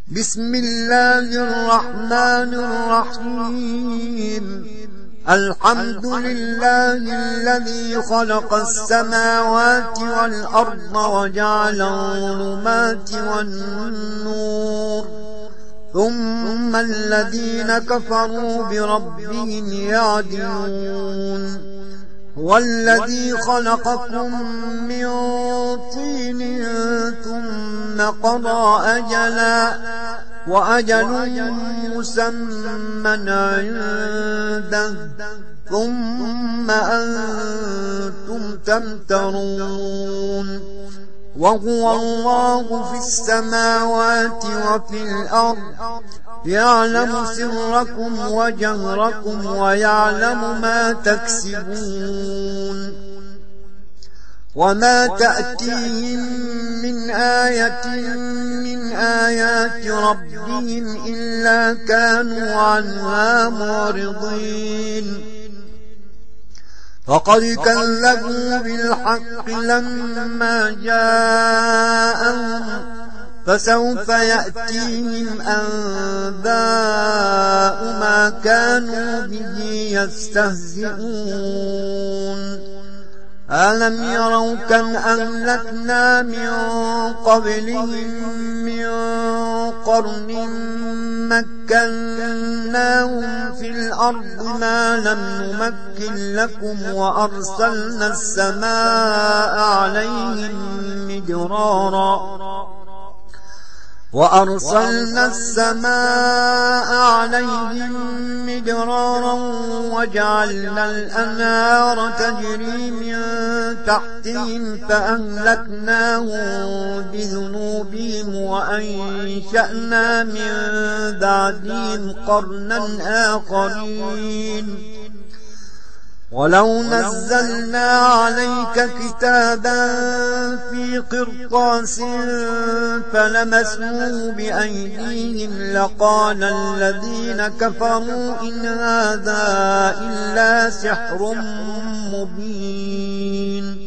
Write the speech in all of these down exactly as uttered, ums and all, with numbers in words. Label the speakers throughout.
Speaker 1: بسم الله الرحمن الرحيم. الحمد لله الذي خلق السماوات والأرض وجعل الظلمات والنور، ثم الذين كفروا بربهم يعدلون. هو الذي خلقكم من طين ثم قضى أجلا، وأجل مسمى عنده، ثم أنتم تمترون. وهو الله في السماوات وفي الأرض، يعلم سركم وجهركم ويعلم ما تكسبون. وما تأتيهم من آية من آيات ربهم إلا كانوا عنها معرضين. فقد كذبوا بالحق لما جاءهم، فسوف يأتيهم أنباء ما كانوا به يستهزئون. ألم يروا كم أهلكنا من قبلهم من قرن مكناهم في الأرض ما لم نمكن لكم، وأرسلنا السماء عليهم مدرارا وأرسلنا السماء عليهم مدرارا وجعلنا الأنهار تجري من تحتهم فأهلكناهم بذنوبهم وأنشأنا من بعدهم قرنا آخرين. ولو نزلنا عليك كتابا في قرطاس فلمسوه بأيديهم لقال الذين كفروا إن هذا إلا سحر مبين.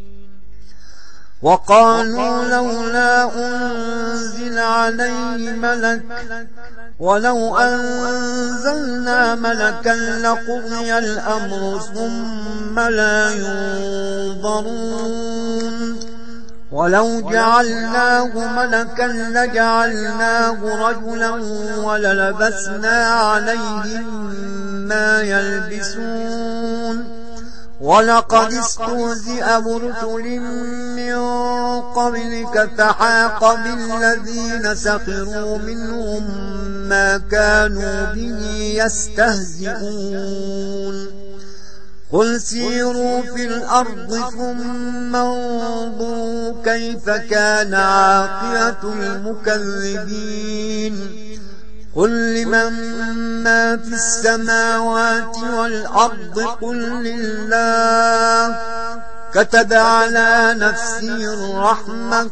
Speaker 1: وقالوا لولا أنزل عليه ملك، ولو أنزلنا ملكا لقضي الأمر ثم لا ينظرون. ولو جعلناه ملكا لجعلناه رجلا وللبسنا عليهم ما يلبسون. ولقد استهزئ برسل من قبلك فحاق بالذين سخروا منهم ما كانوا به يستهزئون. قل سيروا في الأرض ثم انظروا كيف كان عاقبة المكذبين. قل لمن ما في السماوات والأرض قل لله. كتب على نفسه الرحمة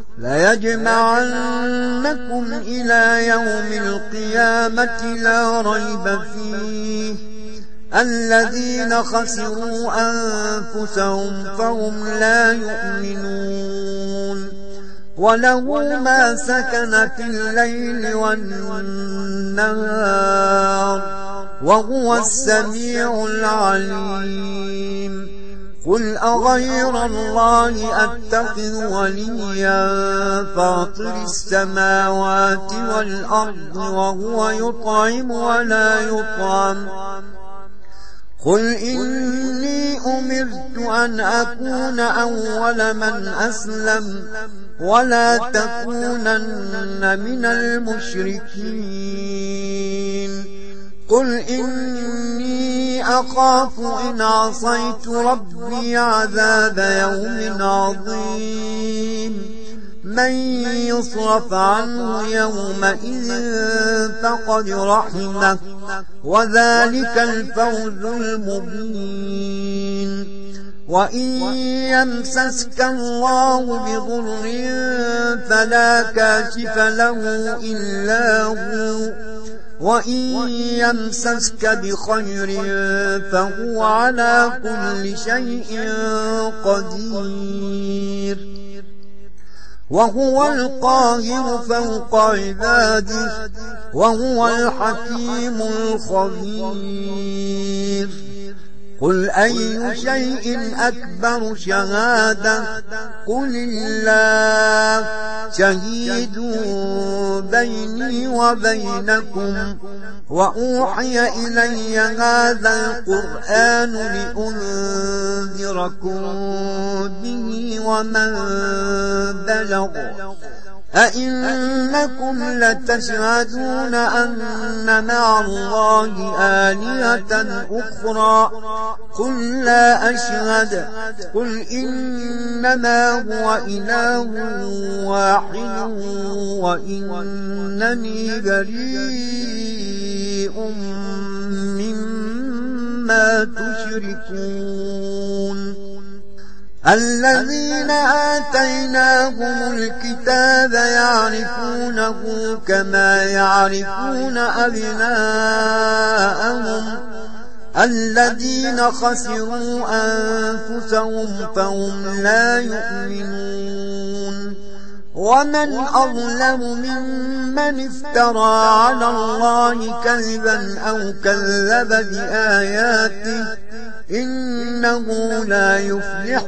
Speaker 1: ليجمعنكم إلى يوم القيامة لا ريب فيه. الذين خسروا أنفسهم فهم لا يؤمنون. وله ما سكن في الليل والنهار وهو السميع العليم. قل أغير الله أتخذ وليا فاطر السماوات والأرض وهو يطعم ولا يطعم. قل إني أمرت أن أكون أول من أسلم ولا تكونن من المشركين. قل إني أخاف إن عصيت ربي عذاب يوم عظيم. من يصرف عنه يومئذ فقد رحمه وذلك الفوز المبين. وإن يمسسك الله بضر فلا كاشف له إلا هو، وإن يمسسك بخير فهو على كل شيء قدير. وهو القاهر فوق عباده وهو الحكيم الخبير قل أي شيء أكبر شهادة قل الله شهيد بيني وبينكم وأوحي إلي هذا القرآن لأنذركم به ومن بلغ أئنكم لتشهدون أن مع الله آلهة أخرى قل لا أشهد قل إنما هو إله واحد وإنني بريء مما تشركون الذين آتيناهم الكتاب يعرفونه كما يعرفون أبناءهم الذين خسروا أنفسهم فهم لا يؤمنون ومن أظلم ممن افترى على الله كذبا أو كذب بآياته إنه لا يفلح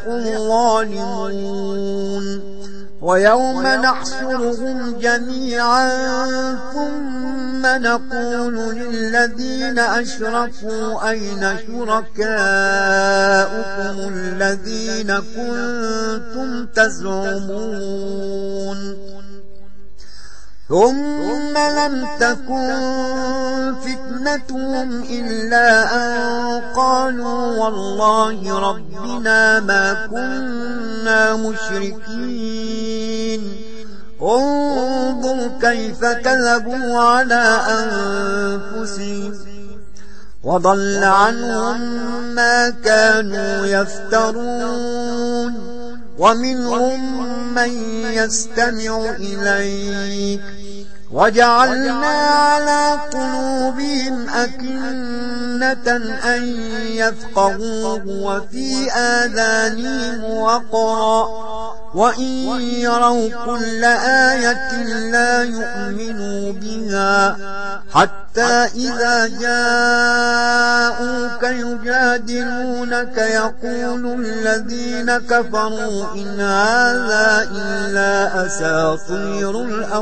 Speaker 1: الظالمون ويوم نحشرهم جميعا ثم نقول للذين أشركوا أين شركاؤكم الذين كنتم تزعمون ثم لم تكن فتنتهم إلا أن قالوا والله ربنا ما كنا مشركين انظر كيف كذبوا على أنفسهم وضل عنهم ما كانوا يفترون ومنهم من يستمع إليك وجعلنا على قلوبهم أكنة أن يفقهوه وفي آذانهم وقرا وإن يروا كل آية لا يؤمنوا بها حتى إذا جاءوك يجادلونك يقول الذين كفروا إن هذا إلا أساطير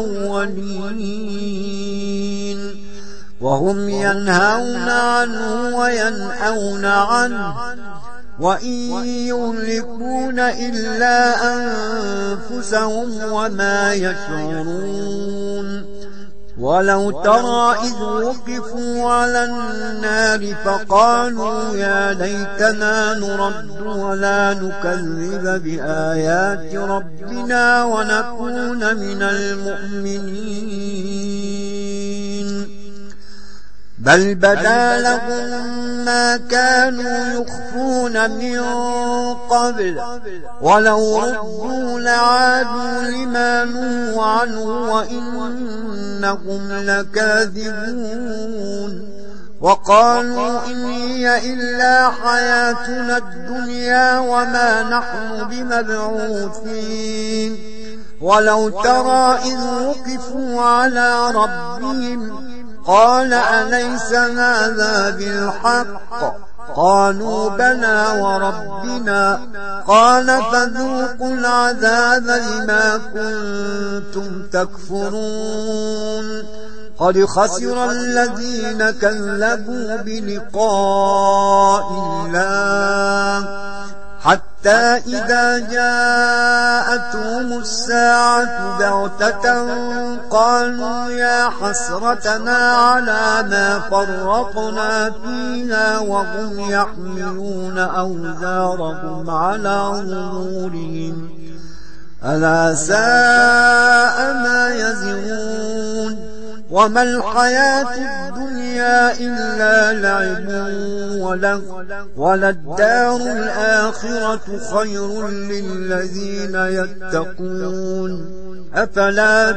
Speaker 1: الأولين وهم ينهون عنه وينأون عنه وإن يهلكون إلا أنفسهم وما يشعرون ولو ترى إذ وقفوا على النار فقالوا يا ليتنا نرد ولا نكذب بآيات ربنا ونكون من المؤمنين بل بدا لهم ما كانوا يخفون من قبل ولو ردوا لعادوا لما نهوا عنه وإنهم لكاذبون وقالوا إن هي إلا حياتنا الدنيا وما نحن بمبعوثين ولو ترى إذ وقفوا على ربهم قال أليس هذا بالحق قالوا بلى وربنا قال فذوقوا العذاب بما كنتم تكفرون قد خسر الذين كذبوا بلقاء الله حتى إذا جاءتهم الساعة بغتة قالوا يا حسرتنا على ما فرطنا فيها وهم يحملون أوزارهم على ظهورهم ألا ساء ما يزرون وما الحياة الدنيا إلا لعب ولهو وللدار الآخرة خير للذين يتقون أفلا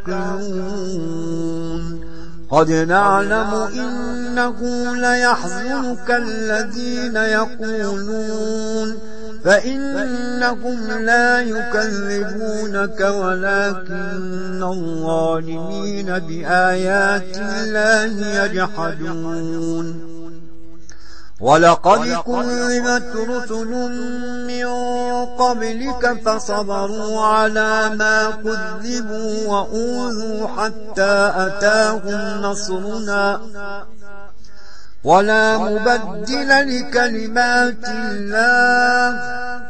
Speaker 1: تعقلون قد نعلم إنه ليحزنك الذين يقولون فإنهم لا يكذبونك ولكن الظالمين بآيات الله يجحدون ولقد كذبت رسل من قبلك فصبروا على ما كذبوا وأوذوا حتى أتاهم نصرنا ولا مبدل لكلمات الله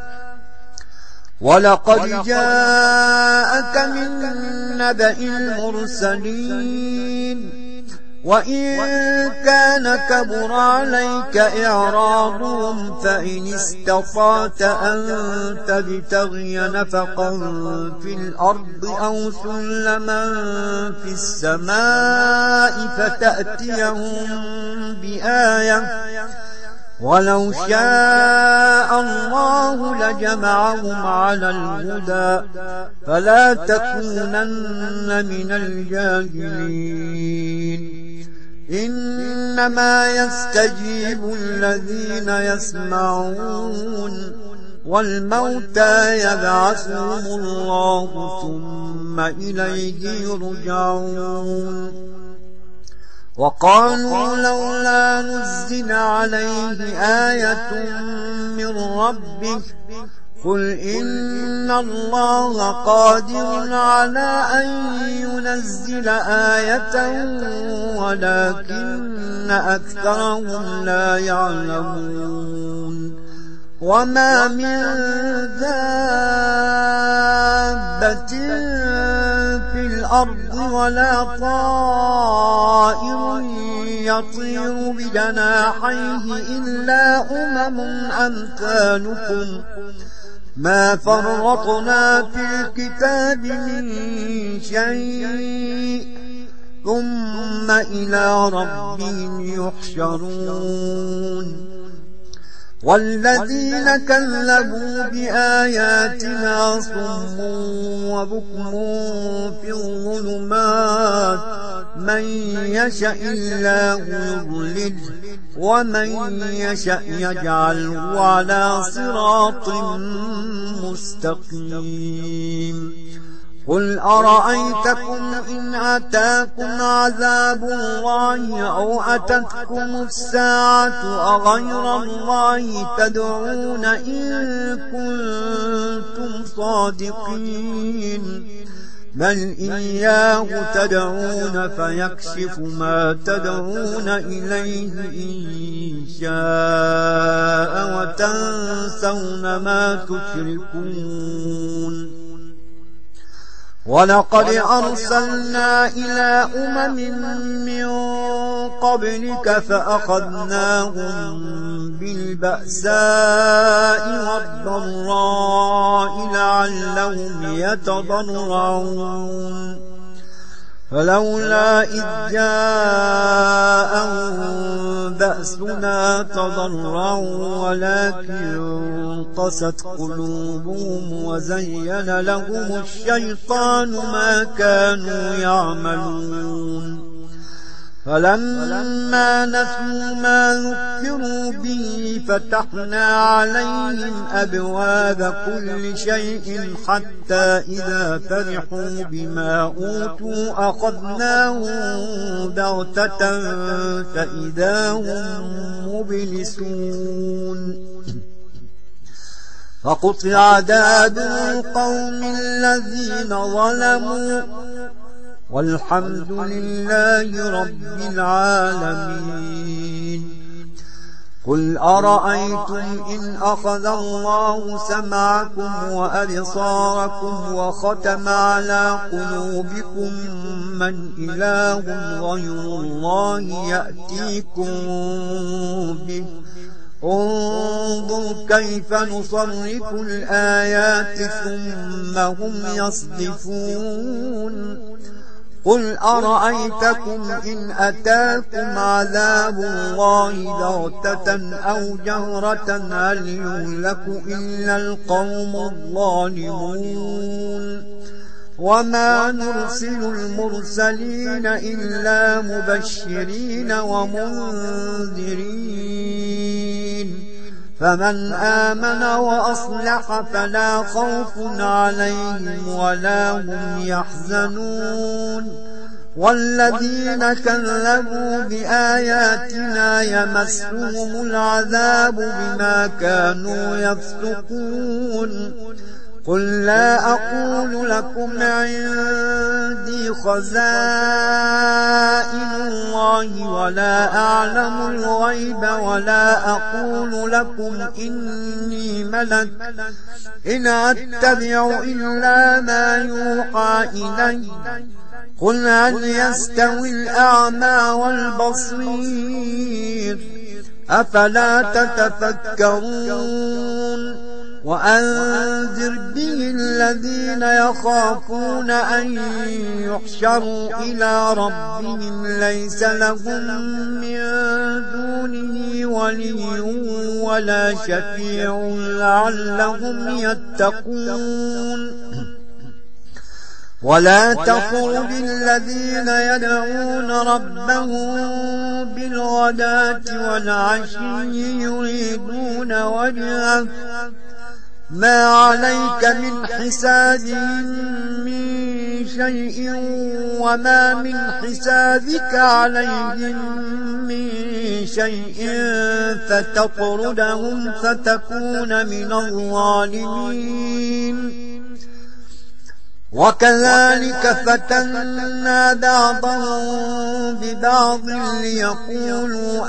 Speaker 1: ولقد جاءك من نبأ المرسلين وإن كان كبر عليك إعراضهم فإن استطعت أن تبتغي نفقا في الأرض أو سلما في السماء فتأتيهم بآية ولو شاء الله لجمعهم على الهدى فلا تكونن من الجاهلين إنما يستجيب الذين يسمعون والموتى يبعثهم الله ثم إليه يرجعون وقالوا لولا نزل عليه آية من ربه قل إن الله قادر على أن ينزل آية ولكن أكثرهم لا يعلمون وما من دابة في الأرض ولا طائر يطير بجناحيه إلا أمم أمثالكم ما فرطنا في الكتاب من شيء ثم إلى ربهم يحشرون والذين كذبوا بآياتنا صم وبكم في الظلمات من يشاء الله يضلل ومن يشاء يجعله على صراط مستقيم قل أرأيتكم إن أتاكم عذاب الله أو أتتكم الساعة أغير الله تدعون إن كنتم صادقين بل إياه تدعون فيكشف ما تدعون إليه إن شاء وتنسون ما تشركون ولقد أرسلنا إلى أمم من قبلك فأخذناهم بالبأساء والضراء لعلهم يتضرعون فلولا إذ جاءهم بأسنا تضرعوا ولكن قست قلوبهم وزين لهم الشيطان ما كانوا يعملون فلما نسوا ما ذكروا به فتحنا عليهم أبواب كل شيء حتى إذا فرحوا بما أوتوا أخذناهم بغتة فإذا هم مبلسون فقطع دابر القوم الذين ظلموا والحمد لله رب العالمين قل أرأيتم إن أخذ الله سمعكم وأبصاركم وختم على قلوبكم من إله غير الله يأتيكم به انظر كيف نصرف الآيات ثم هم يصدفون قل أرأيتكم إن أتاكم عذاب الله بغتة أو جهرة هل يهلك إلا القوم الظالمون وما نرسل المرسلين إلا مبشرين ومنذرين فمن آمن وأصلح فلا خوف عليهم ولا هم يحزنون والذين كذبوا بآياتنا يمسهم العذاب بما كانوا يفسقون قل لا أقول لكم عندي خزائن الله ولا أعلم الغيب ولا أقول لكم إني ملك إن أتبع إلا ما يوحى إلي قل هل يستوي الأعمى والبصير أفلا تتفكرون وأنذر به الذين يخافون أن يحشروا إلى ربهم ليس لهم من دونه ولي ولا شفيع لعلهم يتقون ولا تطرد الذين يدعون ربهم بالغداة والعشي يريدون وجهه ما عليك من حسابهم من شيء وما من حسابك عليهم من شيء فتطردهم فتكون من الظالمين وكذلك فتنا بعضهم ببعض ليقولوا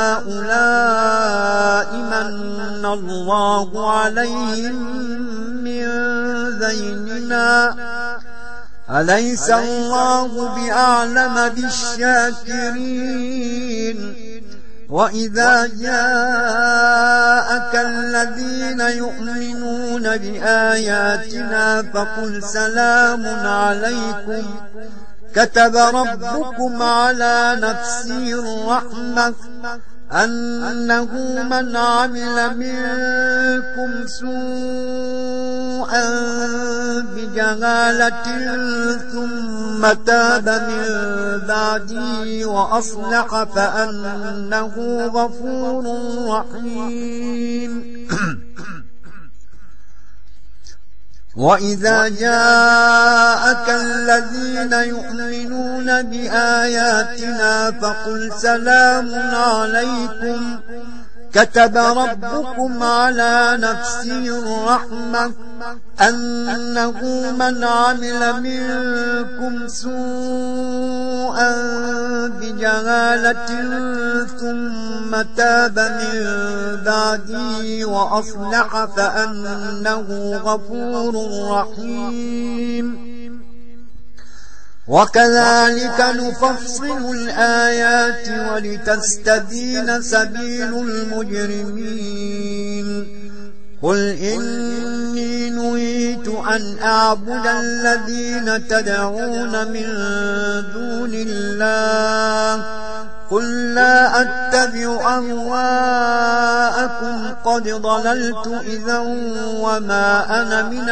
Speaker 1: أهؤلاء من الله عليهم من بيننا أليس الله بأعلم بالشاكرين وإذا جاءك الذين يؤمنون بآياتنا فقل سلام عليكم كتب ربكم على نفسه الرحمة أنه من عمل منكم سوءا بجهالة ثم تاب من بعده وأصلح فأنه غفور رحيم وإذا جاءك الذين يؤمنون بآياتنا فقل سلام عليكم كتب ربكم على نفسه الرحمة أنه من عمل منكم سوءا بجهالة ثم تاب من بعده وأصلح فأنه غفور رحيم وكذلك نفصل الآيات ولتستبين سبيل المجرمين قل إني نهيت أن أعبد الذين تدعون من دون الله قل لا أتبع أهواءكم قد ضللت إذا وما أنا من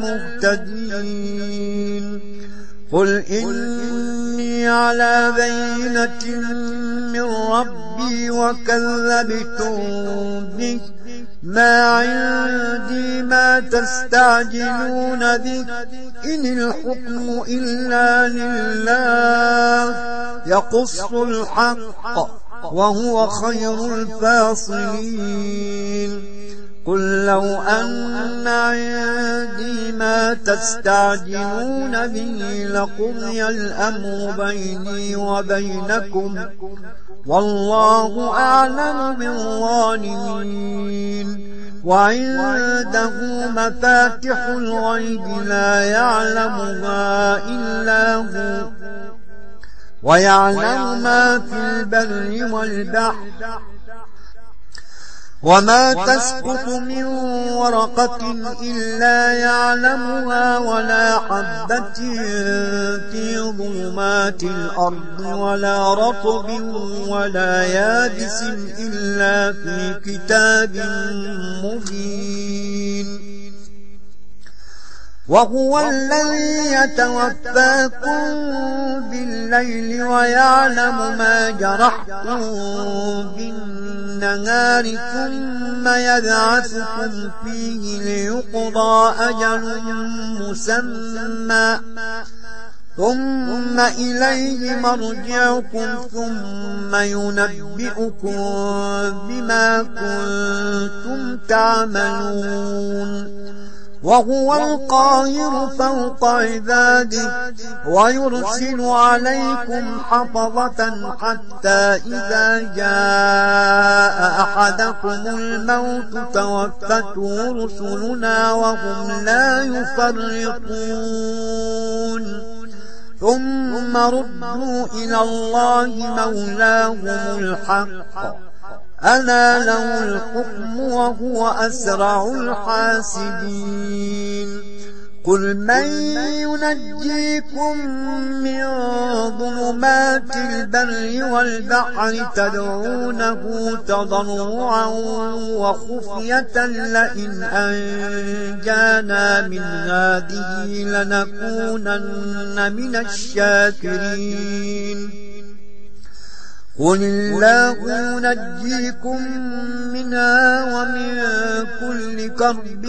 Speaker 1: المهتدين قل إني على بينة من ربي وكذبتم به ما عندي ما تستعجلون به إن الحكم إلا لله يقص الحق وهو خير الفاصلين قل لو أن عندي ما تستعجلون به لقضي الأمر بيني وبينكم والله أعلم بالظالمين وعنده مفاتح الغيب لا يعلمها إلا هو ويعلم ما في البر والبحر وما تسقط من ورقة إلا يعلمها ولا حبة في ظلمات الأرض ولا رطب ولا يابس إلا في كتاب مبين وهو الذي يتوفاكم بالليل ويعلم ما جرحتم بالنهار ثم يبعثكم فيه ليقضى أجل مسمى ثم إليه مرجعكم ثم ينبئكم بما كنتم تعملون وهو القاهر فوق عباده ويرسل عليكم حفظة حتى إذا جاء أحدكم الموت توفته رسلنا وهم لا يفرطون ثم ردوا إلى الله مولاهم الحق ألا له الحكم وهو أسرع الحاسبين قل من ينجيكم من ظلمات البر والبحر تدعونه تضرعا وخفية لئن أنجانا من هذه لنكونن من الشاكرين قل الله ينجيكم منها ومن كل كرب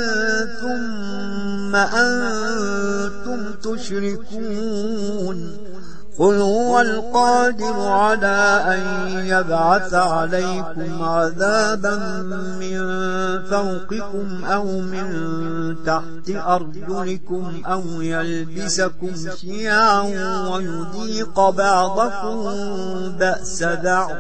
Speaker 1: ثم أنتم تشركون قل هو القادر على أن يبعث عليكم عذابا من فوقكم أو من تحت أرجلكم أو يلبسكم شيعا ويذيق بعضكم بأس بعض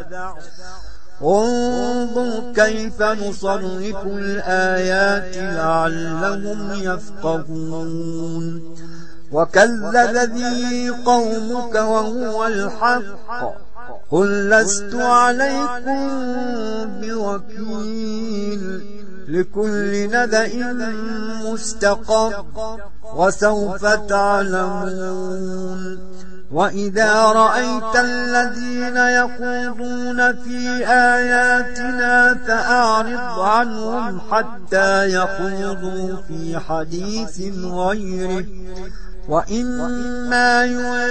Speaker 1: انظر كيف نصرف الآيات لعلهم يفقهون وكذب به قومك وهو الحق قل لست عليكم بوكيل لكل نبأ مستقر وسوف تعلمون وإذا رأيت الذين يخوضون في آياتنا فأعرض عنهم حتى يخوضوا في حديث غيره وإما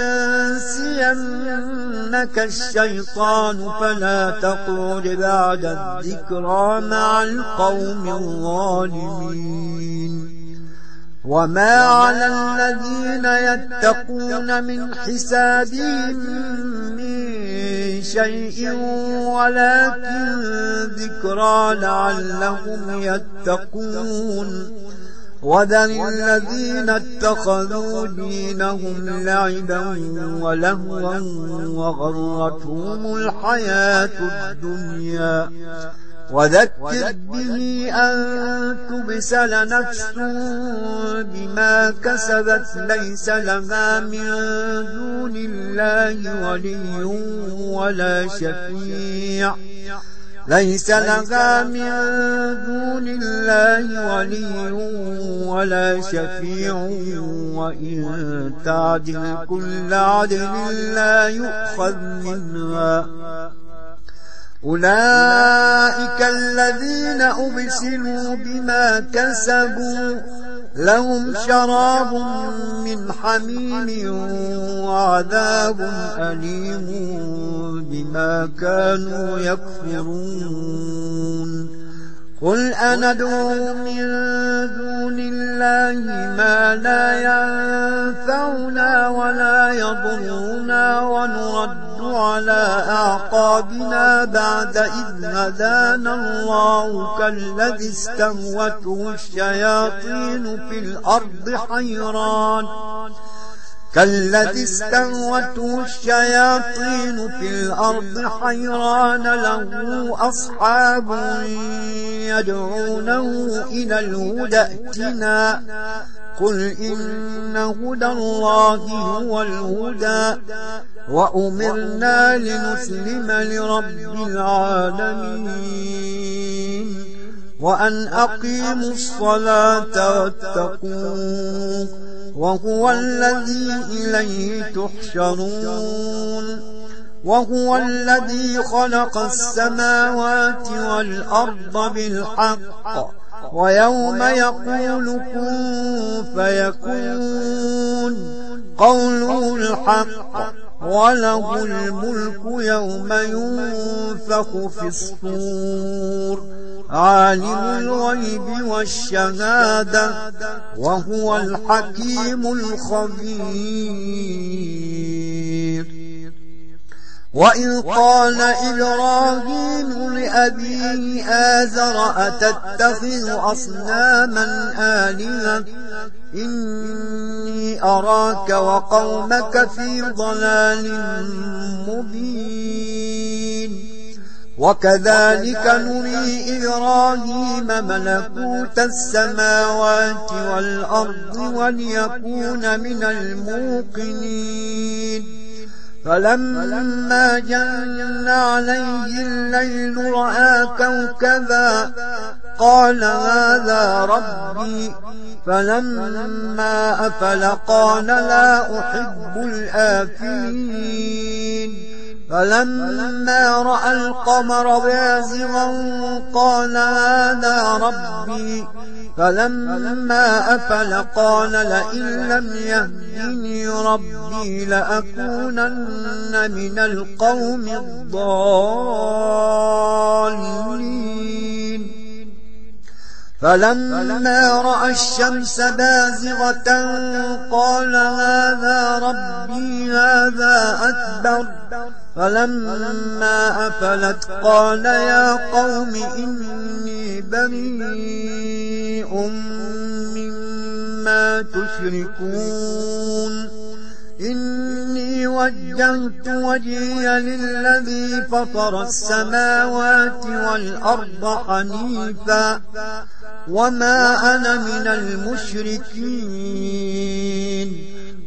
Speaker 1: ينسينك الشيطان فلا تقعد بعد الذكرى مع القوم الظالمين وما على الذين يتقون من حسابهم من شيء ولكن ذكرى لعلهم يتقون وذر الذين اتخذوا دينهم لعبا ولهوا وغرتهم الحياة الدنيا وذكر به أن تبسل نفس بما كسبت ليس لها من دون الله ولي ولا شفيع ليس لها من دون الله ولي ولا شفيع وإن تعدل كل عدل لا يؤخذ منها أولئك الذين أبسلوا بما كسبوا لهم شراب من حميم وعذاب أليم بما كانوا يكفرون قل أندعو من دون الله ما لا ينفعنا ولا يضرنا ونرد على أعقابنا بعد إذ هدانا الله كالذي استهوته الشياطين في الأرض حيران كالذي استهوته الشياطين في الأرض حيران له أصحاب يدعونه إلى الهدى ائتنا قل إن هدى الله هو الهدى وأمرنا لنسلم لرب العالمين وأن أقيموا الصلاة واتقوه وهو الذي إليه تحشرون وهو الذي خلق السماوات والأرض بالحق ويوم يقول كن فيكون قوله الحق وله الملك يوم ينفخ في الصور عالم الغيب والشهادة وهو الحكيم الخبير. وإذ قال إبراهيم لأبيه آزر أتتخذ أصناما آلهة إني أراك وقومك في ضلال مبين. وكذلك نري إبراهيم ملكوت السماوات والأرض وليكون من الموقنين. فلما جن عليه الليل رأى كوكبا قال هذا ربي فلما أفل قال لا أحب الآفلين. فلما رأى القمر بازغا قال هذا ربي فلما أفل قال لئن لم يهدني ربي لأكونن من القوم الضالين. فلما رأى الشمس بازغة قال هذا ربي هذا أكبر فلما أفلت قال يا قوم إني بريء مما تشركون إني وجهت وجهي للذي فطر السماوات والأرض حنيفا وما أنا من المشركين.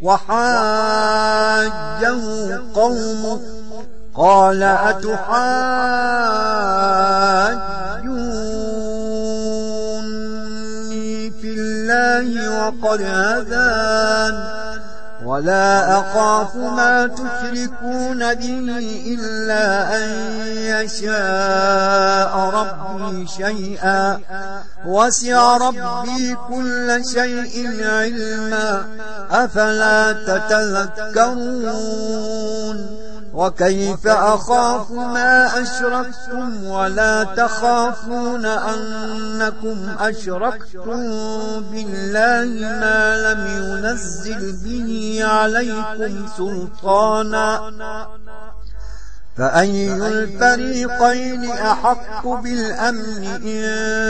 Speaker 1: وحاجه قومه قال أتحاجوني في الله وقد هدان ولا أخاف ما تشركون به إلا أن يشاء ربي شيئا وسع ربي كل شيء علما أفلا تتذكرون. وكيف أخاف ما أشركتم ولا تخافون أنكم أشركتم بالله ما لم ينزل به عليكم سلطانا فأي الفريقين أحق بالأمن إن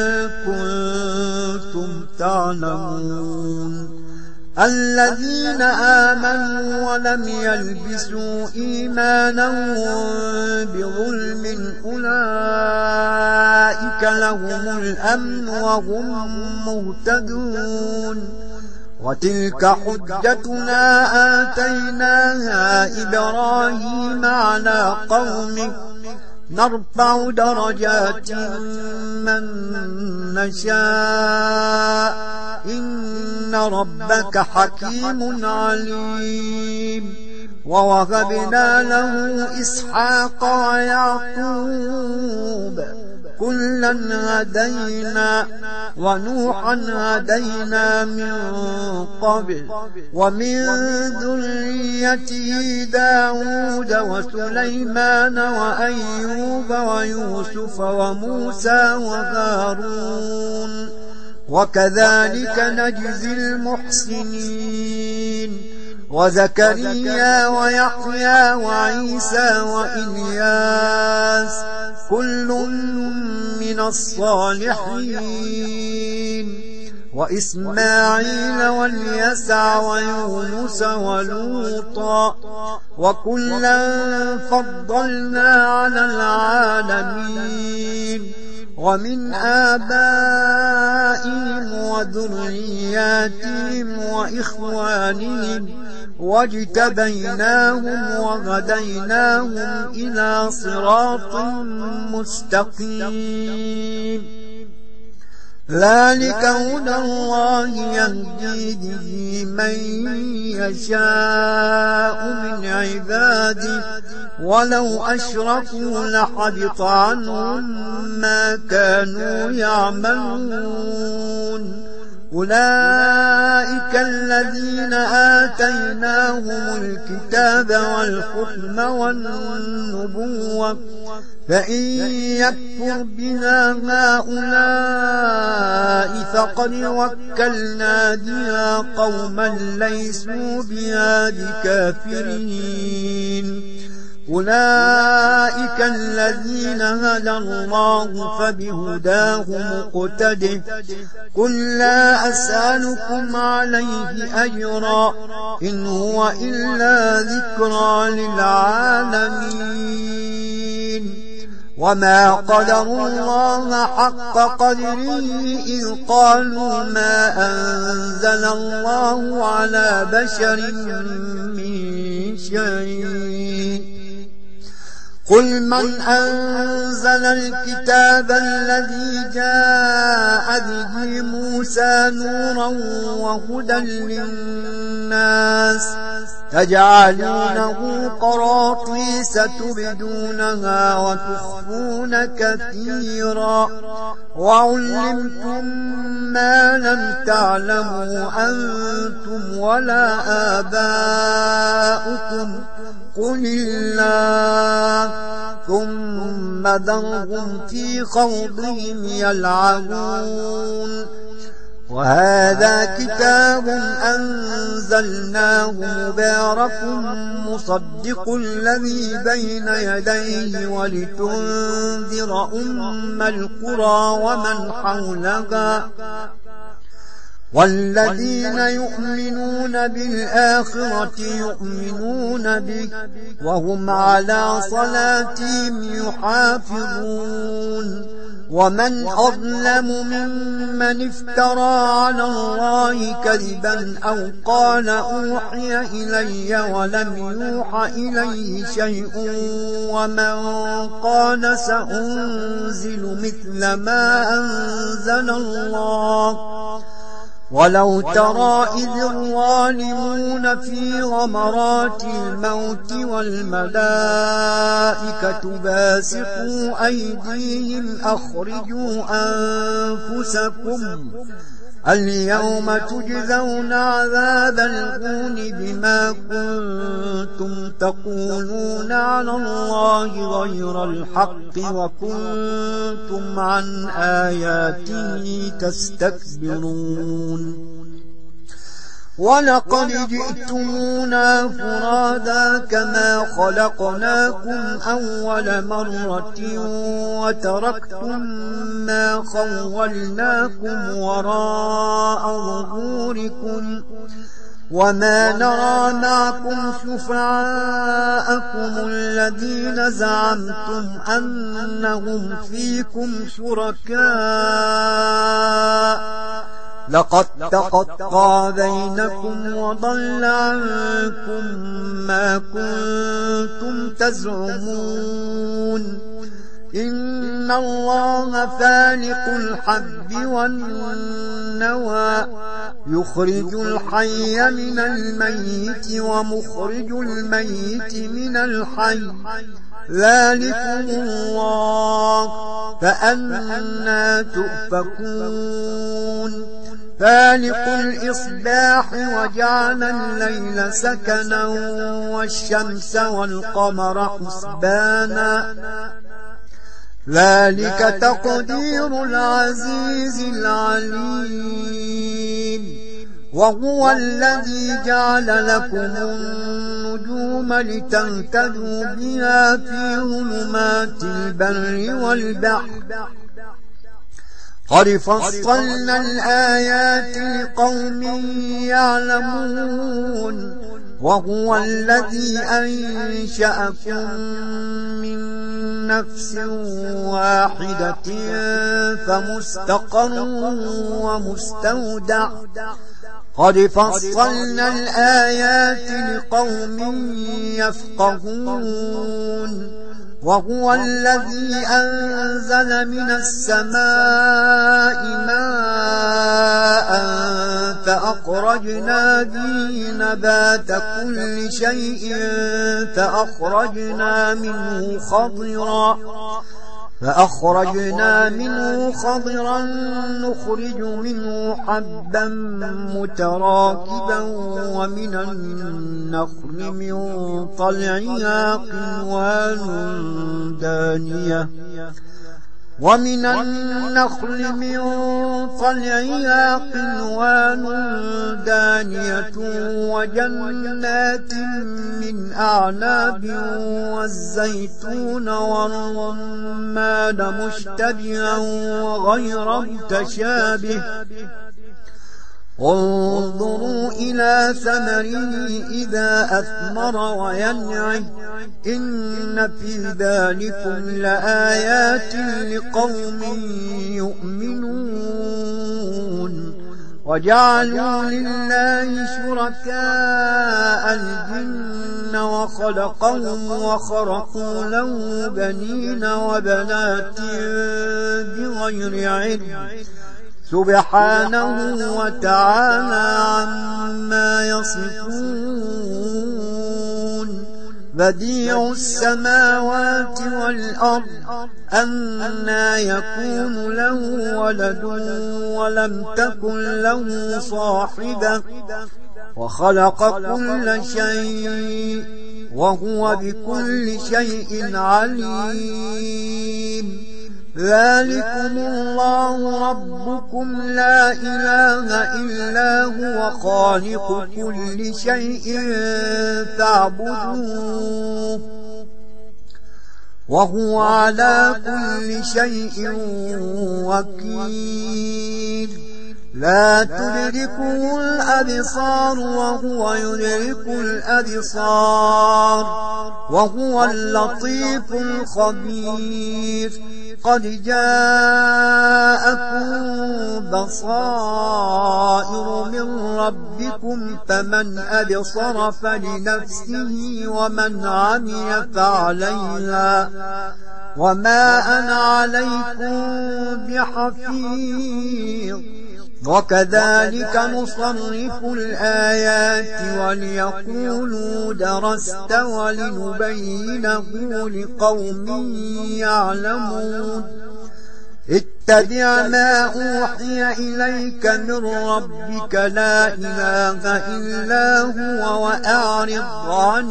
Speaker 1: كنتم تعلمون. الذين آمنوا ولم يلبسوا إيمانهم بظلم أولئك لهم الأمن وهم مهتدون. وتلك حجتنا آتيناها إبراهيم على قومه نرفع درجات من نشاء إن ربك حكيم عليم. ووهبنا له إسحاق ويعقوب كلا هدينا ونوحا هدينا من قبل ومن ذريته داود وسليمان وأيوب ويوسف وموسى وهارون وكذلك نجزي المحسنين. وزكريا ويحيى وعيسى وإلياس كل من الصالحين. وإسماعيل واليسع ويونس ولوطا وكلا فضلنا على العالمين. ومن آبائهم وذرياتهم وإخوانهم واجتبيناهم وهديناهم إلى صراط مستقيم. ذلك هدى الله يهدي به من يشاء من عباده ولو أشركوا لحبط عنهم ما كانوا يعملون أولئك الذين آتيناهم الكتاب والحكم والنبوة فإن يكفر بها هؤلاء فقد وكلنا بها قوما ليسوا بها بكافرين أولئك الذين هدى الله فبهداه مقتده قل لا أسألكم عليه أجرا إن هو إلا ذكرى للعالمين وما قدروا الله حق قدره إذ قالوا ما أنزل الله على بشر من شيء قل من أنزل الكتاب الذي جاء به موسى نورا وهدى للناس تجعلونه قراطيس تبدونها وتخفون كثيرا وعلمتم ما لم تعلموا أنتم ولا آباؤكم قل الله ثم ذرهم في خوضهم يلعبون وهذا كتاب أنزلناه مبارك مصدق الذي بين يديه ولتنذر أم القرى ومن حولها والذين يؤمنون بالآخرة يؤمنون به وهم على صلاتهم يحافظون ومن أظلم ممن افترى على الله كذبا أو قال أوحي إلي ولم يوحى إليه شيء ومن قال سأنزل مثل ما أنزل الله ولو ترى إذ الظالمون في غمرات الموت والملائكة باسطوا أيديهم أخرجوا أنفسكم اليوم تجزون عذاب الهون بما كنتم تقولون على الله غير الحق وكنتم عن آياته تستكبرون ولقد جئتمونا فرادا كما خلقناكم أول مرة وتركتم ما خولناكم وراء ظهوركم وما نرى معكم شفعاءكم الذين زعمتم أنهم فيكم شركاء لقد تقطع بينكم وضل عنكم ما كنتم تزعمون إن الله فالق الحب والنوى يخرج الحي من الميت ومخرج الميت من الحي ذلكم الله فأنى تؤفكون فالق الإصباح وجعل الليل سكنا والشمس والقمر حسبانا ذلك تقدير العزيز العليم وهو الذي جعل لكم النجوم لتهتدوا بها في ظلمات البر والبحر قد فصلنا الآيات لقوم يعلمون وهو الذي أنشأكم من نفس واحدة فمستقر ومستودع قد فصلنا الآيات لقوم يفقهون وهو الذي أنزل من السماء ماء فأخرجنا به نبات كل شيء فأخرجنا منه خضرا فأخرجنا منه خضرا نخرج منه حبا متراكبا ومن النخل من طلعها قنوان دانية ومن النخل من طلعها قنوان دانية وجنات من أعناب والزيتون والرمان مشتبها وغير متشابه انظروا إلى ثمره إذا أثمر وينعه إن في ذلكم لآيات لقوم يؤمنون وجعلوا لله شركاء الجن وخلقهم وخرقوا له بنين وبنات بغير علم سبحانه وتعالى عما يصفون بديع السماوات والأرض أنى يكون له ولد ولم تكن له صاحبة وخلق كل شيء وهو بكل شيء عليم ذلكم الله ربكم لا إله إلا هو خالق كل شيء فاعبدوه وهو على كل شيء وكيل لا تدركه الأبصار وهو يدرك الأبصار وهو اللطيف الخبير قد جاءكم بصائر من ربكم فمن أبصر فلنفسه ومن عمي فعليها وما أنا عليكم بحفيظ وكذلك نصرف الآيات وليقولوا درست ولنبينه لقوم يعلمون اتبع ما أوحي إليك من ربك لا إله إلا هو وأعرض عن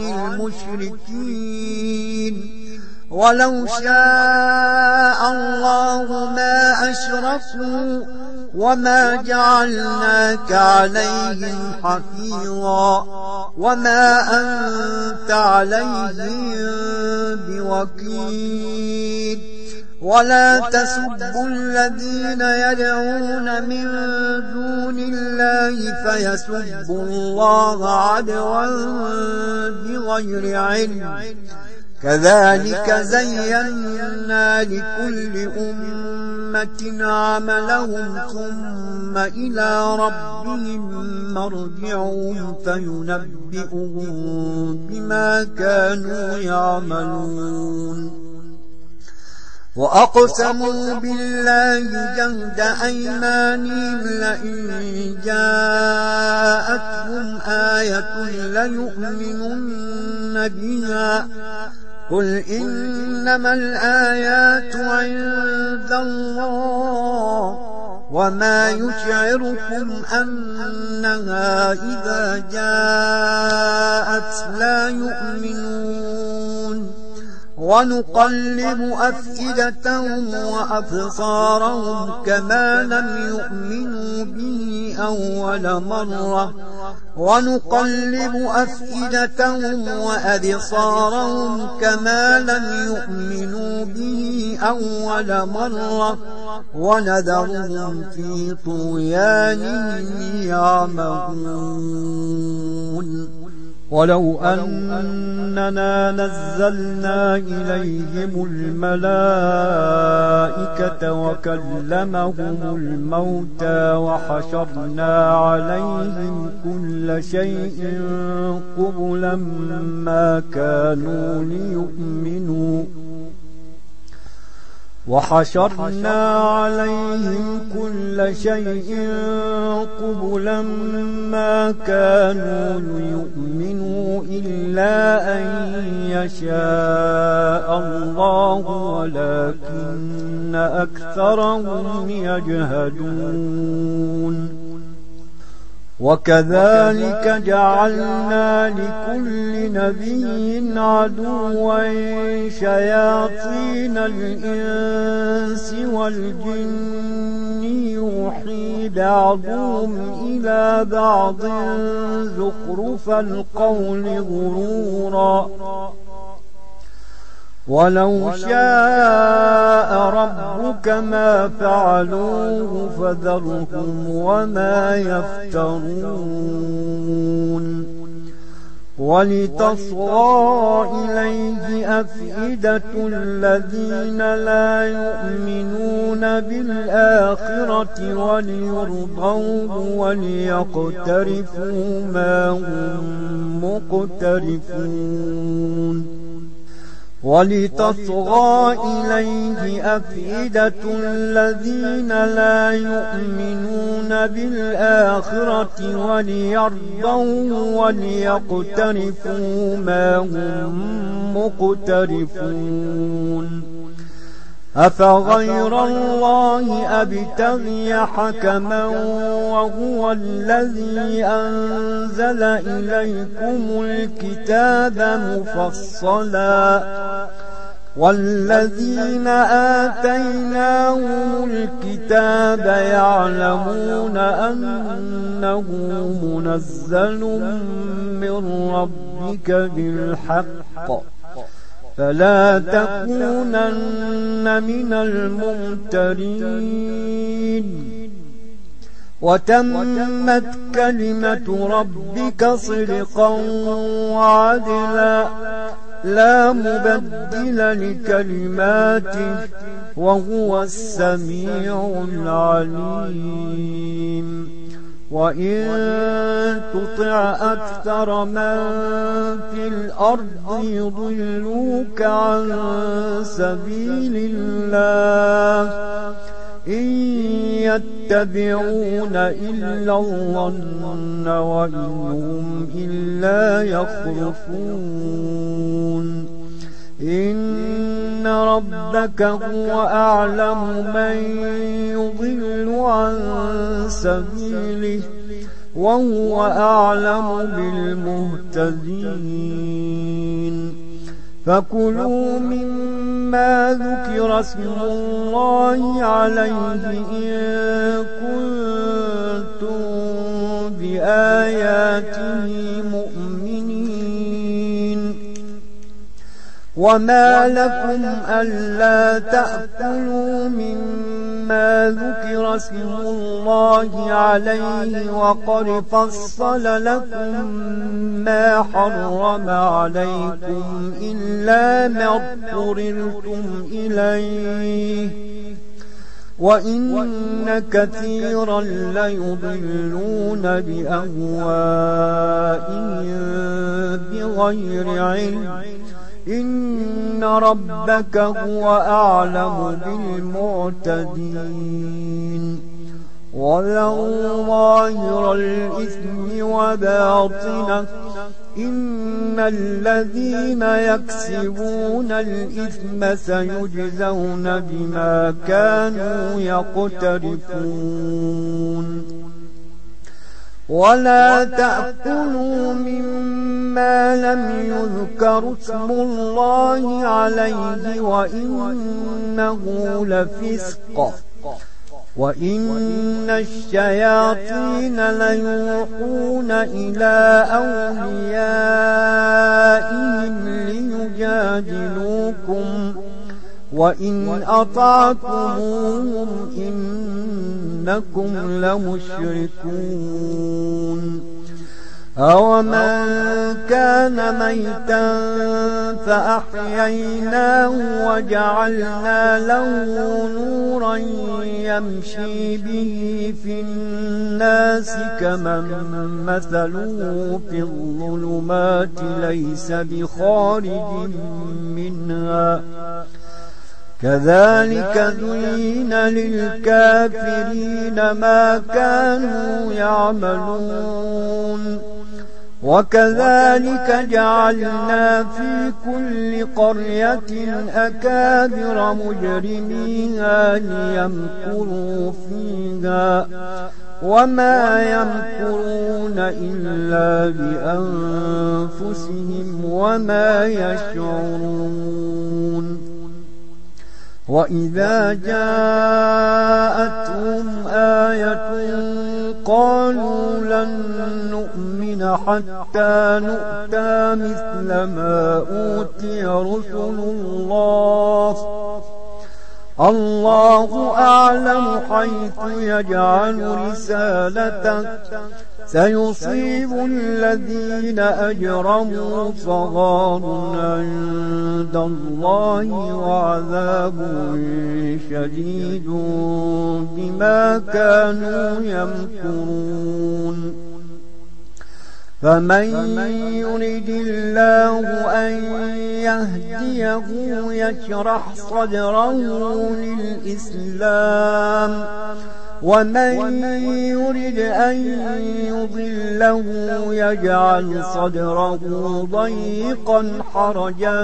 Speaker 1: المشركين ولو شاء الله ما أشركوا وما جعلناك عليهم حفيظا وما أنت عليهم بوكيل ولا تسبوا الذين يدعون من دون الله فيسبوا الله عدوا بغير علم كذلك زينا لكل أمة عملهم ثم إلى ربهم مرجعهم فينبئهم بما كانوا يعملون وأقسموا بالله جهد أيمانهم لئن جاءتهم آية ليؤمنن بها قل إنما الآيات عند الله وما يشعركم أنها إذا جاءت لا يؤمنون ونقلب أفئدتهم وأبصارهم كما لم يؤمنوا به أول مرة ونقلب أفئدتهم وأبصارهم كما لم يؤمنوا به أول مرة ونذرهم في طغيانهم يعمهون ولو أننا نزلنا إليهم الملائكة وكلمهم الموتى وحشرنا عليهم كل شيء قبلا ما كانوا ليؤمنوا وحشرنا عليهم كل شيء قبلا ما كانوا ليؤمنوا إلا أن يشاء الله ولكن أكثرهم يجهدون وكذلك جعلنا لكل نبي عدوا شياطين الإنس والجن يوحي بعضهم إلى بعض زخرف القول غرورا ولو شاء ربك ما فعلوه فذرهم وما يفترون ولتصغى إليه أفئدة الذين لا يؤمنون بالآخرة وليرضوه وليقترفوا ما هم مقترفون ولتصغى إليه أفئدة الذين لا يؤمنون بالآخرة وليرضوه وليقترفوا ما هم مقترفون أفغير الله أبتغي حكما وهو الذي أنزل إليكم الكتاب مفصلا والذين آتيناهم الكتاب يعلمون أنه منزل من ربك بالحق فلا تكونن من الممترين وتمت كلمة ربك صدقا وعدلا لا مبدل لكلماته وهو السميع العليم وإن تطع أكثر من في الأرض يضلوك عن سبيل الله إن يتبعون إلا الظن وإن هم إلا يخرصون إن ربك هو أعلم من يضل عن سبيله وهو أعلم بالمهتدين فكلوا مما ذكر اسم الله عليه إن كنتم بآياته مؤمنين وما لكم ألا تأكلوا مما ذكر اسم الله عليه وقد فصل لكم ما حرم عليكم إلا ما اضطررتم إليه وإن كثيرا ليضلون بأهوائهم بغير علم إن ربك هو أعلم بالمعتدين وذروا ظاهر الإثم وباطنه إن الذين يكسبون الإثم سيجزون بما كانوا يقترفون ولا تأكلوا مما لم يذكر اسم الله عليه وإنه لفسق وإن الشياطين ليوحون إلى أوليائهم ليجادلوكم وإن أطعتموهم إنكم لمشركون أَوَمَنْ كَانَ مَيْتًا فَأَحْيَيْنَاهُ وَجَعَلْنَا لَهُ نُورًا يَمْشِي بِهِ فِي النَّاسِ كَمَنْ مَثَلُهُ فِي الظُّلُمَاتِ لَيْسَ بِخَارِجٍ مِنْهَا كَذَلِكَ زُيِّنَ لِلْكَافِرِينَ مَا كَانُوا يَعْمَلُونَ وَكَذَلِكَ جَعَلْنَا فِي كُلِّ قَرْيَةٍ أَكَابِرَ مُجْرِمِيهَا لِيَمْكُرُوا فِيهَا وَمَا يَمْكُرُونَ إِلَّا بِأَنفُسِهِمْ وَمَا يَشْعُرُونَ وَإِذَا جَاءَتْهُمْ آيَةٌ قَالُوا لَن نُّؤْمِنَ حَتَّى نُؤْتَىٰ مِثْلَ مَا أُوتِيَ رُسُلُ اللَّهِ اللَّهُ أَعْلَمُ حَيْثُ يَجْعَلُ رِسَالَتَهُ سَيُصِيبُ الَّذِينَ أَجْرَمُوا صَغَارٌ عِندَ اللَّهِ وَعَذَابٌ شَدِيدٌ بِمَا كَانُوا يَمْكُرُونَ فَمَن يُرِدِ اللَّهُ أَن يَهْدِيَهُ يَشْرَحْ صَدْرَهُ لِلْإِسْلَامِ وَمَن يُرِدْ أَن يُضِلَّهُ يَجْعَلْ صَدْرَهُ ضَيِّقًا حَرَجًا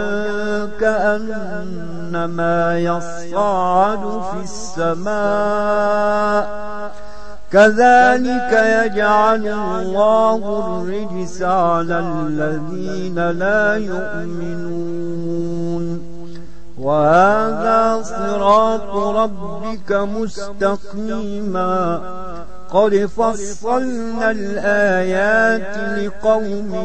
Speaker 1: كَأَنَّمَا يَصَّعَّدُ فِي السَّمَاءِ كَذَلِكَ يَجْعَلُ اللَّهُ الرِّجْسَ عَلَى الَّذِينَ لَا يُؤْمِنُونَ وَهَذَا صِرَاطُ رَبِّكَ مُسْتَقِيمًا قَدْ فَصَّلْنَا الْآيَاتِ لِقَوْمٍ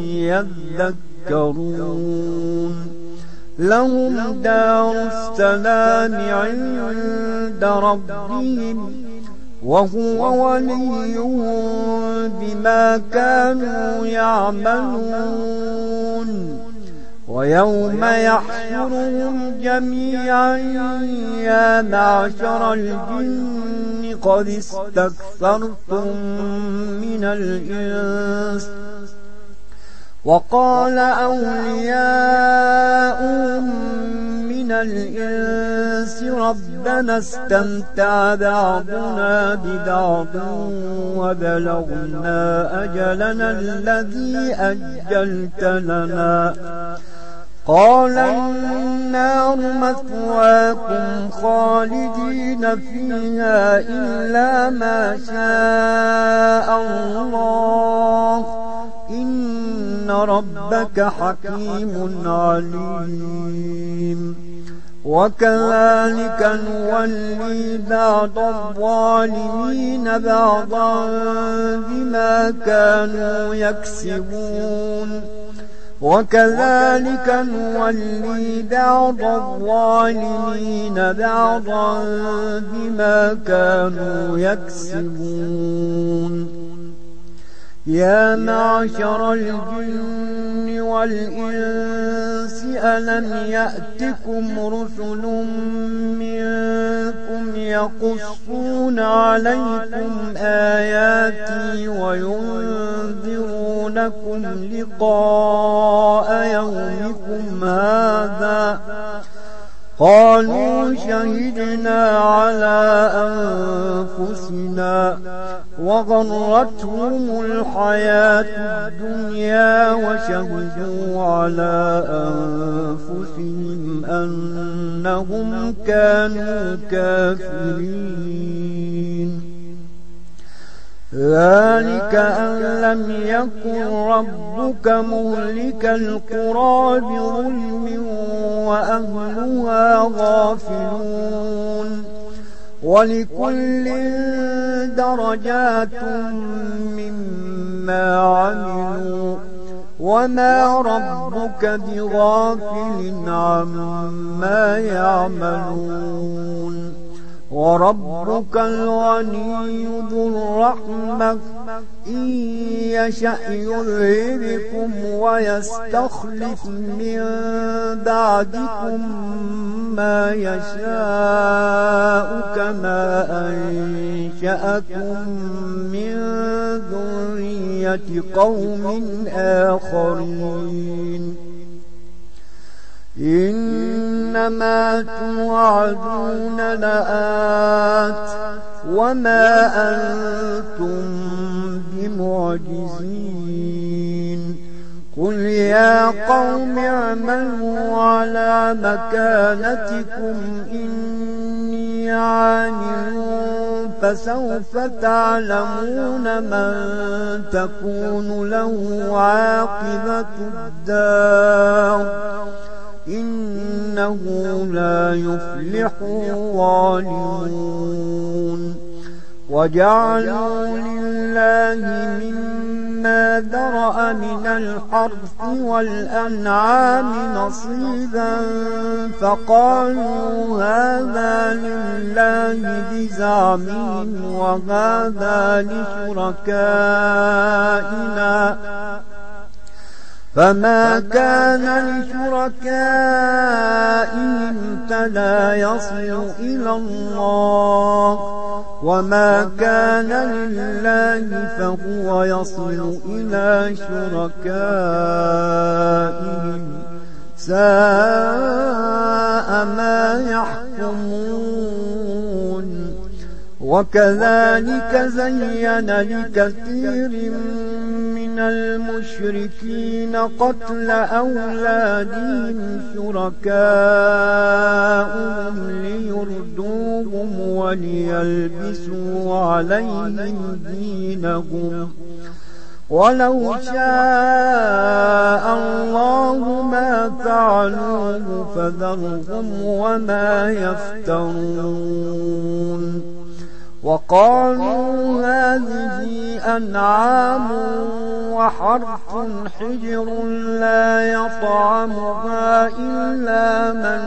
Speaker 1: يَذَّكَّرُونَ لَهُمْ دَارُ السَّلَامِ عِندَ رَبِّهِمْ وَهُوَ وَلِيُّهُم بِمَا كَانُوا يَعْمَلُونَ وَيَوْمَ يَحْشُرُهُمْ جَمِيعًا يَا مَعْشَرَ الْجِنِّ قَدِ اسْتَكْثَرْتُم مِّنَ الْإِنسِ وَقَالَ أَوْلِيَاؤُهُم مِّنَ الْإِنسِ رَبَّنَا اسْتَمْتَعَ بَعْضُنَا بِبَعْضٍ وَبَلَغْنَا أَجَلَنَا الَّذِي أَجَّلْتَ لَنَا قَالَ النَّارُ مَثْوَاكُمْ خَالِدِينَ فِيهَا إِلَّا مَا شَاءَ اللَّهُ إِنَّ رَبَّكَ حَكِيمٌ عَلِيمٌ وَكَذَلِكَ نُوَلِّي بَعْضَ الظَّالِمِينَ بَعْضًا بِمَا كَانُوا يَكْسِبُونَ وَكَذَلِكَ نُوَلِّي بَعْضَ الظَّالِمِينَ بَعْضًا بِمَا كَانُوا يَكْسِبُونَ يَا مَعْشَرَ الْجِنِّ وَالْإِنسِ أَلَمْ يَأْتِكُمْ رُسُلٌ مِّنكُمْ يَقُصُّونَ عَلَيْكُمْ آيَاتِي وَيُنذِرُونَكُمْ لِقَاءَ يَوْمِكُمْ هَٰذَا قَالُوا شَهِدْنَا عَلَىٰ أَنفُسِنَا وَغَرَّتْهُمُ الْحَيَاةُ الدُّنْيَا وَشَهِدُوا عَلَىٰ أَنفُسِهِمْ أَنَّهُمْ كَانُوا كَافِرِينَ ذَلِكَ أَن لَّمْ يَكُن رَّبُّكَ مُهْلِكَ الْقُرَىٰ بِظُلْمٍ وَأَهْلُهَا غَافِلُونَ وَلِكُلٍّ دَرَجَاتٌ مِّمَّا عَمِلُوا وَمَا رَبُّكَ بِغَافِلٍ عَمَّا يَعْمَلُونَ وربك الغني ذو الرحمة إن يشأ يذهبكم ويستخلف من بعدكم ما يشاء كما أنشأكم من ذرية قوم آخرين إنما توعدون لآت وما أنتم بمعجزين قل يا قوم اعملوا على مكانتكم إني عامل فسوف تعلمون من تكون له عاقبة الدار إنه لا يفلح الظالمون وجعلوا لله مما ذرأ من الحرث والأنعام نصيبا فقالوا هذا لله بزعمهم وهذا لشركائنا فما كان لشركائهم فلا يصل إلى الله وما كان لله فهو يصل إلى شركائهم ساء ما يحكمون وكذلك زين لكثير من المشركين قتل أولادهم شركاؤهم ليردوهم وليلبسوا عليهم دينهم ولو شاء الله ما فعلوه فذرهم وما يفترون وقالوا هذه أنعام وحرث حجر لا يطعمها إلا من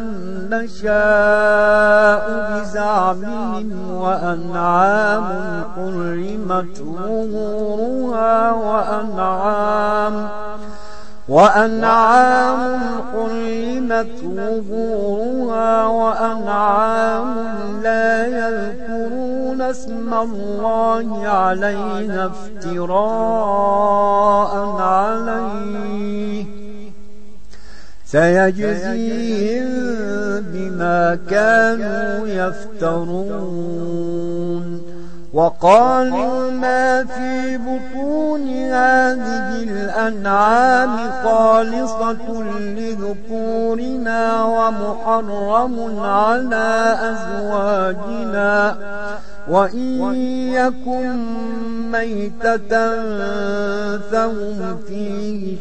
Speaker 1: نشاء بزعمهم وأنعام حرمت ظهورها وأنعام وأنعام حرمت ظهورها وأنعام لا يذكرون اسم الله عليها افتراء عليه سيجزيهم بما كانوا يفترون وقالوا ما في بطون هذه الأنعام خالصة لذكورنا ومحرم على أزواجنا وإن يكن ميتة فهم فيه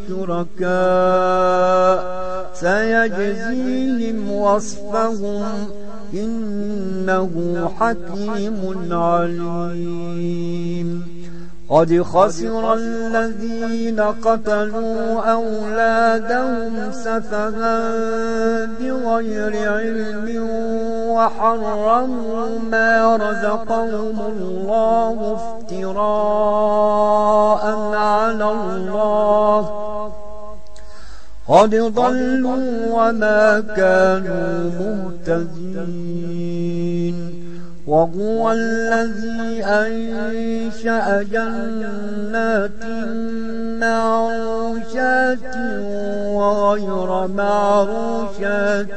Speaker 1: شركاء سيجزيهم وصفهم إنه حكيم عليم قد خسر الذين قتلوا أولادهم سفها بغير علم وحرموا ما رزقهم الله افتراء على الله قد ضلوا وما كانوا مهتدين وهو الذي أنشأ جنات معروشات وغير معروشات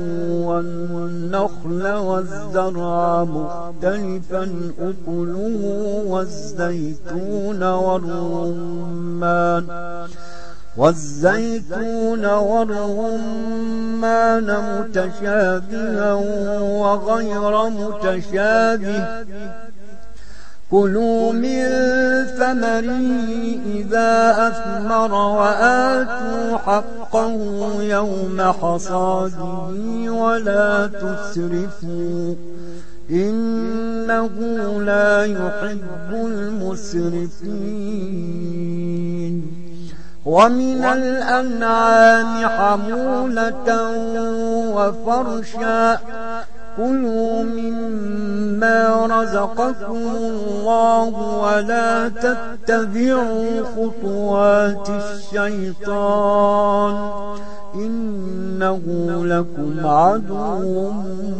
Speaker 1: والنخل والزرع مختلفا أكله والزيتون والرمان والزيتون والرمان متشابها وغير متشابه كلوا من ثمره إذا أثمر وآتوا حقه يوم حصاده ولا تسرفوا إنه لا يحب المسرفين ومن الأنعام حمولة وفرشا كلوا مما رزقكم الله ولا تتبعوا خطوات الشيطان إنه لكم عدو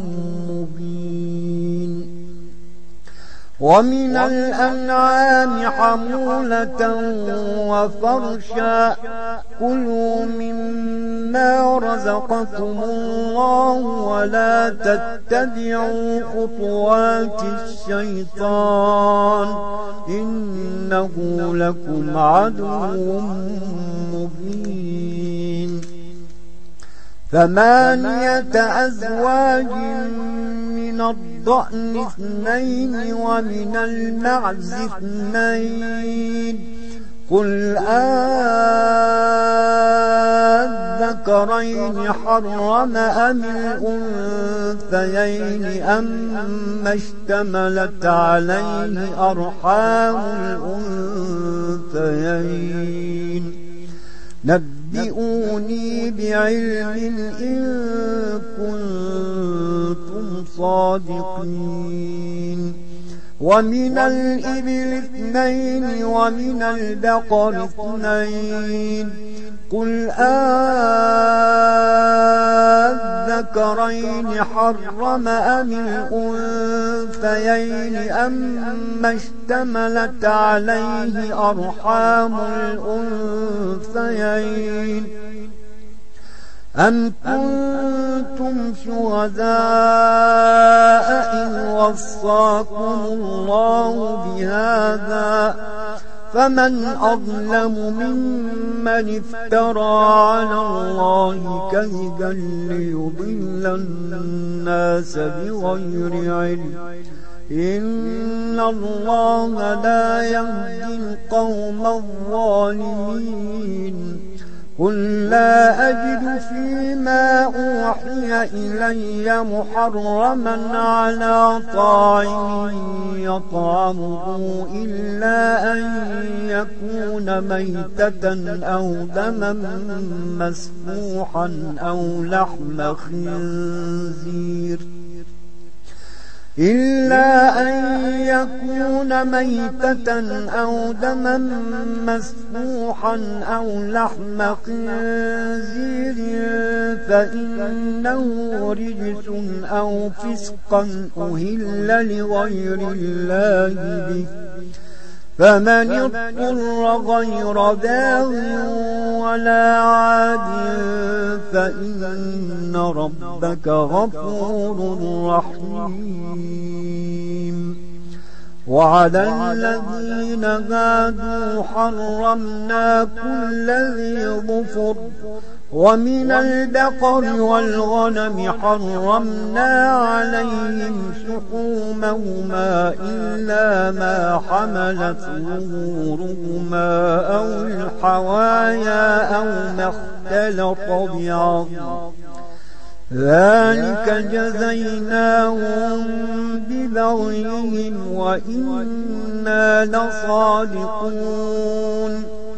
Speaker 1: مبين. ومن الأنعام حمولة وفرشا كلوا مما رزقكم الله ولا تتبعوا خطوات الشيطان إنه لكم عدو مبين. ثمانية أزواج من الضأن اثنين ومن المعز اثنين قل أذكرين حرم أم الأنثيين أما اشتملت عليه أرحام الأنثيين نبئوني بعلم إن كنتم صادقين. ومن الإبل اثنين ومن البقر اثنين قل أذكرين حرم أم الأنثيين أما اشتملت عليه أرحام الأنثيين أم كنتم شهداء إذ وصاكم الله بهذا فمن أظلم ممن افترى على الله كذبا ليضل الناس بغير علم إن الله لا يهدي القوم الظالمين. قل لا أجد فيما أوحي إلي محرما على طاعم يطعمه إلا أن يكون ميتة أو دما مسفوحا أو لحم خنزير إلا أن يكون ميتة أو دما مسفوحا أو لحم خنزير فإنه رجس أو فسقا أهل لغير الله به فمن اضطر غير باغ ولا عاد فإن ربك غفور رحيم. وعلى الذين هادوا حرمنا كل ذي ظفر ومن البقر والغنم حرمنا عليهم شحومهما إلا ما حملت ظهورهما أو الحوايا أو ما اختلط بعظم ذلك جزيناهم ببغيهم وإنا لصادقون.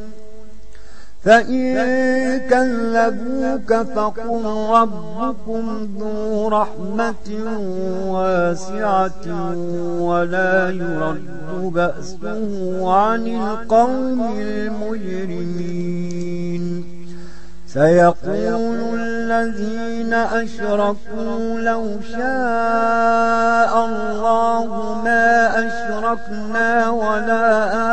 Speaker 1: فإن كذبوك فقل ربكم ذو رحمة واسعة ولا يرد بأسه عن القوم المجرمين. سيقول الذين أشركوا لو شاء الله ما أشركنا ولا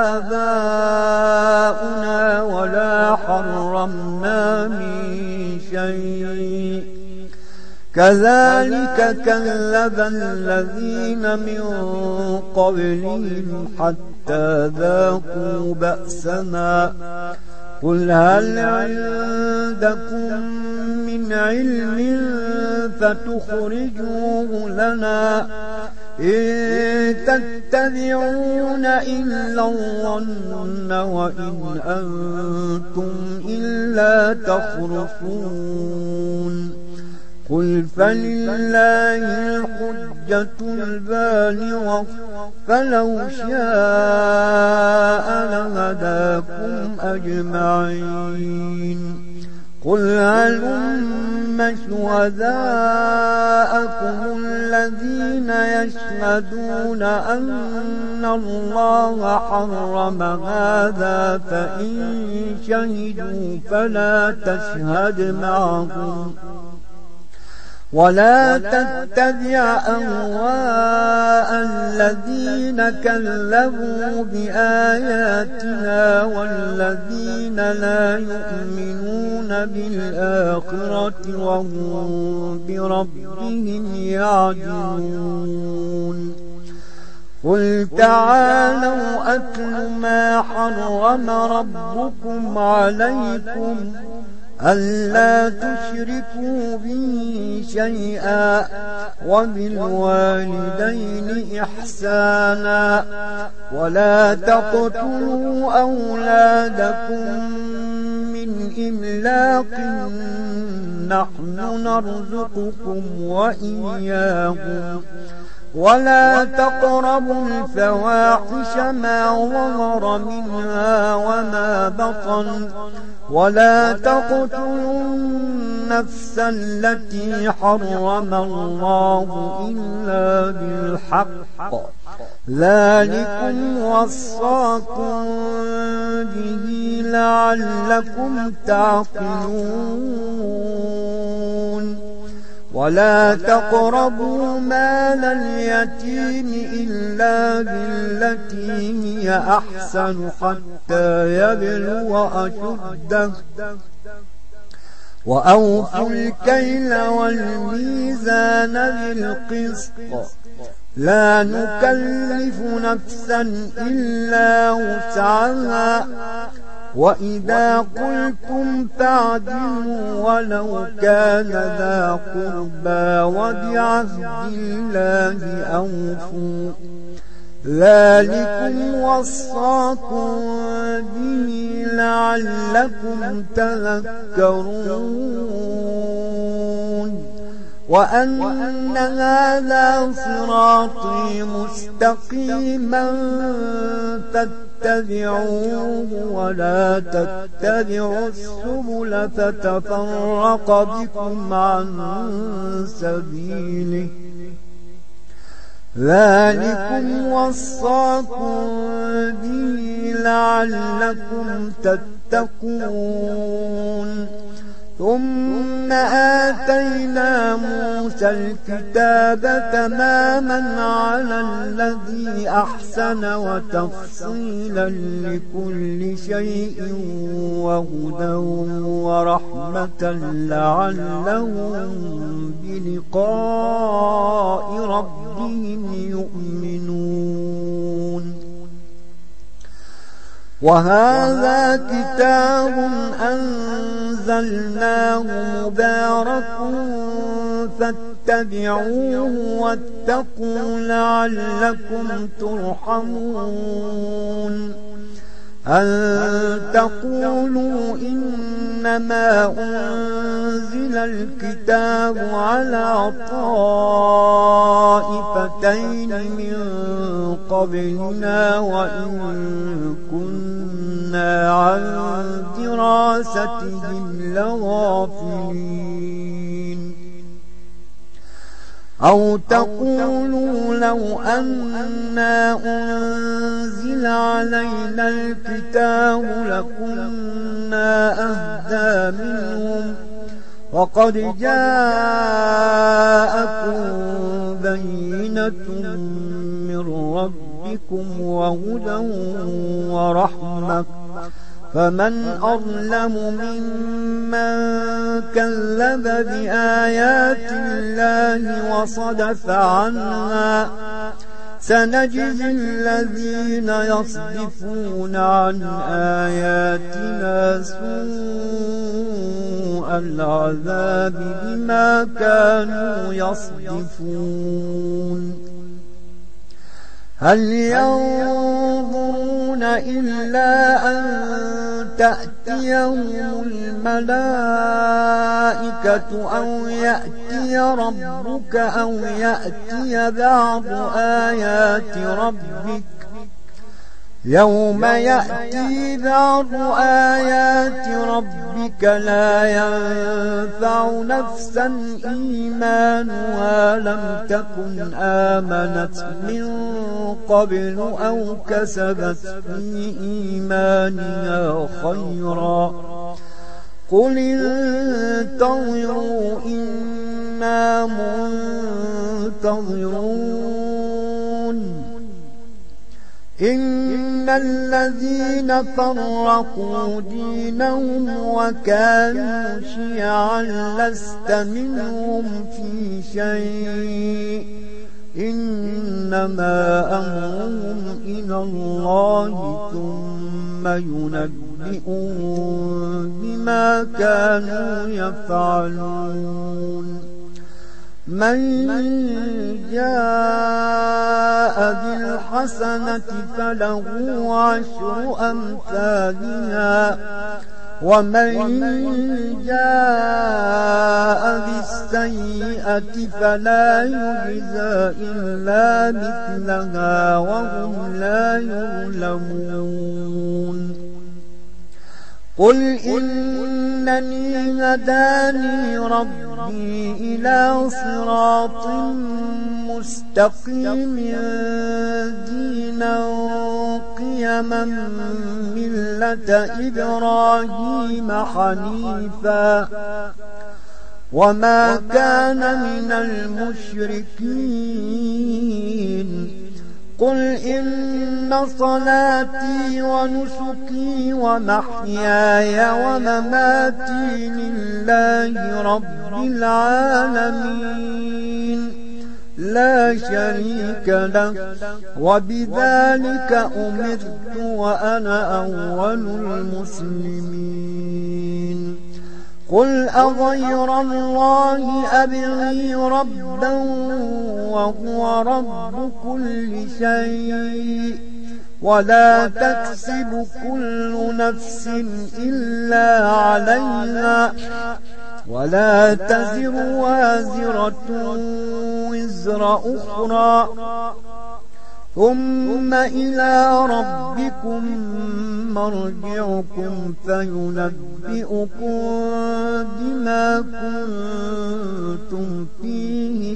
Speaker 1: آباؤنا ولا حرمنا من شيء كذلك كذب الذين من قبلهم حتى ذاقوا بأسنا. قل هل عندكم من علم فتخرجوه لنا إن تتبعون إلا الظن وإن أنتم إلا تخرصون. قل فلله الحجة البالغة فلو شاء لهداكم أجمعين. قل هلم شهداءكم الذين يشهدون أن الله حرم هذا فإن شهدوا فلا تشهد معهم ولا تتبع أهواء الذين كذبوا بآياتنا والذين لا يؤمنون بالآخرة وهم بربهم يعدلون قل تعالوا أتل ما حرم ربكم عليكم ألا تشركوا به شيئا وبالوالدين إحسانا ولا تقتلوا أولادكم من إملاق نحن نرزقكم وإياهم ولا تقربوا الفواحش ما ظهر منها وما بطن ولا تقتلوا النفس التي حرم الله إلا بالحق ذلكم وصاكم به لعلكم تعقلون ولا تقربوا مال اليتيم إلا بالتي هي أحسن حتى يبلغ أشده وأوفوا الكيل والميزان بالقسط لا نكلف نفسا إلا وسعها وإذا قلتم فاعدلوا ولو كان ذا قربى وبعهد الله أوفوا ذلكم وصاكم به لعلكم تذكرون وأن هذا صراطي مستقيما فاتبعوه ولا تتبعوا السبل فتفرق بكم عن سبيله ذلكم وصاكم به لعلكم تتقون ثم آتينا موسى الكتاب تماما على الذي أحسن وتفصيلا لكل شيء وهدى ورحمة لعلهم بلقاء ربهم يؤمنون وهذا كتاب أنزلناه مبارك فاتبعوه واتقوا لعلكم ترحمون أن تقولوا إنما أنزل الكتاب على طائفتين من قبلنا وإن كنا عن دراستهم لغافلين أو تقولوا لو أنا أنزل علينا الكتاب لكنا أهدى منهم وقد جاءكم بينة من ربكم وهدى ورحمة فمن أظلم ممن كذب بآيات الله وصدف عنها سنجزي الذين يصدفون عن آياتنا سوء العذاب بما كانوا يصدفون هل ينظرون إلا أن تأتيهم الملائكة أو يأتي ربك أو يأتي بعض آيات ربك يوم يأتي بعض آيات ربك لا ينفع نفسا إيمانها لم تكن آمنت من قبل أو كسبت في إيمانها خيرا قل انتظروا إنا منتظرون إن الذين فرقوا دينهم وكانوا شيعا لست منهم في شيء إنما أمرهم إلى الله ثم ينبئهم بما كانوا يفعلون من جاء بالحسنة فله عشر أمثالها ومن جاء بالسيئة فلا يجزى إلا مثلها وهم لا يظلمون قل إنني هداني ربي إلى صراط مستقيم دينا قيما ملة إبراهيم حنيفا وما كان من المشركين قل إن صلاتي ونسكي ومحياي ومماتي لله رب العالمين لا شريك له وبذلك أمرت وأنا أول المسلمين قل أغير الله أبغي ربا وهو رب كل شيء ولا تكسب كل نفس إلا عليها ولا تزر وازرة وزر أخرى ثم إلى ربكم مرجعكم فينبئكم بما كنتم فيه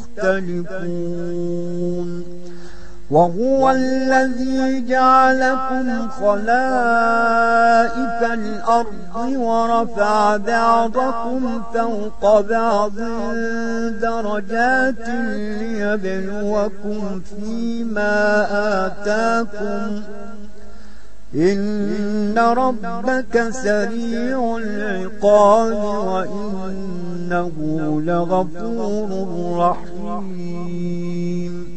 Speaker 1: تختلفون وهو الذي جعلكم خلائف الأرض ورفع بعضكم فوق بعض درجات ليبلوكم فيما آتاكم إن ربك سريع العقاب وإنه لغفور رحيم